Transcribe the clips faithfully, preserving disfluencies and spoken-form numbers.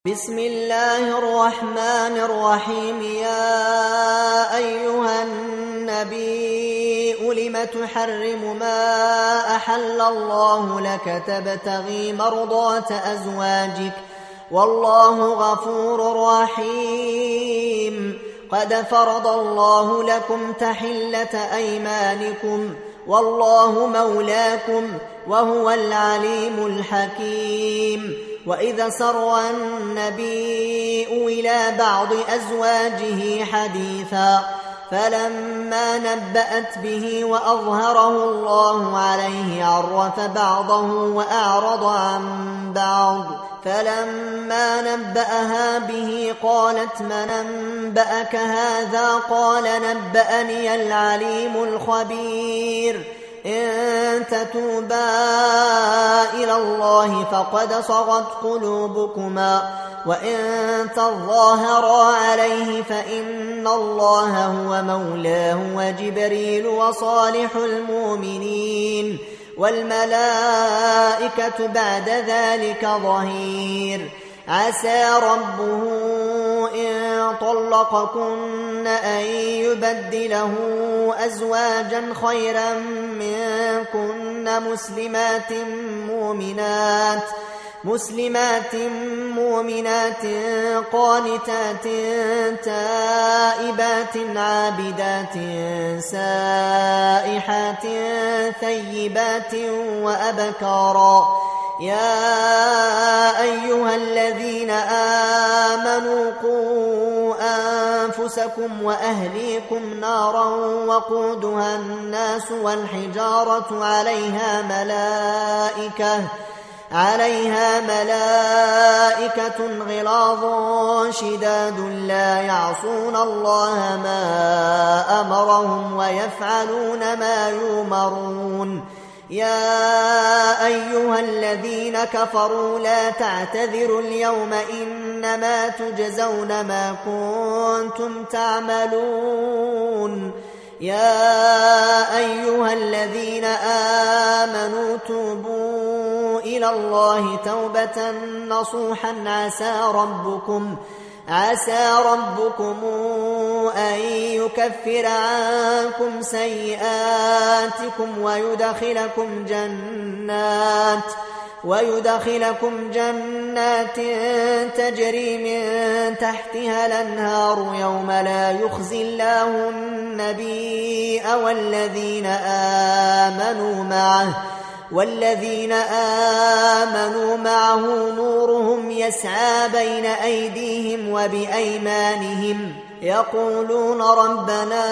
بسم الله الرحمن الرحيم. يا أيها النبي لم تحرم ما أحل الله لك تبتغي مرضات أزواجك والله غفور رحيم. قد فرض الله لكم تحلة أيمانكم والله مولاكم وهو العليم الحكيم. وإذا سر النبي إلى بعض أزواجه حديثا فلما نبأت به وأظهره الله عليه عرف بعضه وأعرض عن بعض. فلما نبأها به قالت من أنبأك هذا؟ قال نبأني العليم الخبير. إن تتوبا إلى الله فقد صغت قلوبكما وإن تظاهرا عليه فإن الله هو مولاه وجبريل وصالح المؤمنين والملائكة بعد ذلك ظهير. عسى ربه إن طلقكن أن يبدله أزواجا خيرا منكن مسلمات مؤمنات مسلمات مؤمنات قانتات تائبات عابدات سائحات ثيبات وأبكارا. يا أيها الذين آمنوا قوا أنفسكم وأهليكم نارا وقودها الناس والحجارة عليها ملائكة عليها ملائكة غلاظ شداد لا يعصون الله ما أمرهم ويفعلون ما يؤمرون. يا أيها الذين كفروا لا تعتذروا اليوم إنما تجزون ما كنتم تعملون. يا أيها الذين آمنوا توبوا إلى الله توبة نصوحا عسى ربكم عسى ربكم أن يكفر عنكم سيئاتكم ويدخلكم جنات ويدخلكم جنات تجري من تحتها الأنهار يوم لا يخزي الله النبي والذين آمنوا معه والذين آمنوا معه نورهم يسعى بين أيديهم وبأيمانهم يقولون ربنا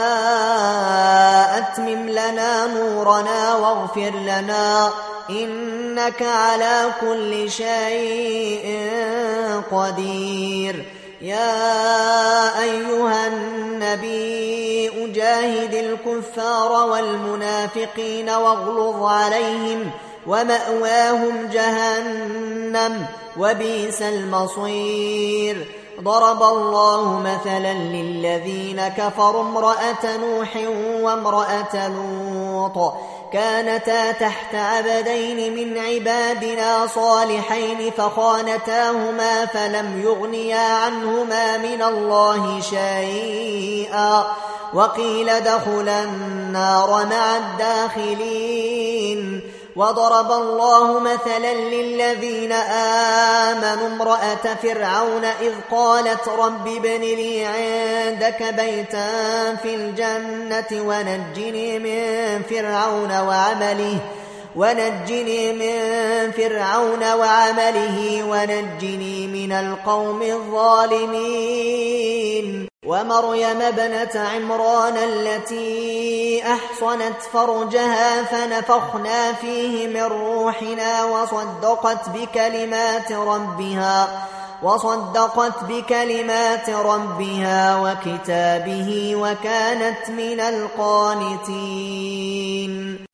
أتمم لنا نورنا واغفر لنا إنك على كل شيء قدير. يا أيها النبي جاهد الكفار والمنافقين واغلظ عليهم ومأواهم جهنم وبئس المصير. ضرب الله مثلا للذين كفروا امرأة نوح وامرأة لوط كانتا تحت عبدين من عبادنا صالحين فخانتاهما فلم يغنيا عنهما من الله شيئا وقيل ادخلا النار مع الداخلين. وضرب الله مثلا للذين آمنوا امرأة فرعون إذ قالت رب ابن لي عندك بيتا في الجنة ونجني من فرعون وعمله ونجني من فرعون وعمله ونجني من القوم الظالمين. ومريم ابنة عمران التي أحصنت فرجها فنفخنا فيه من روحنا وصدقت بكلمات ربها وصدقت بكلمات ربها وكتابه وكانت من القانتين.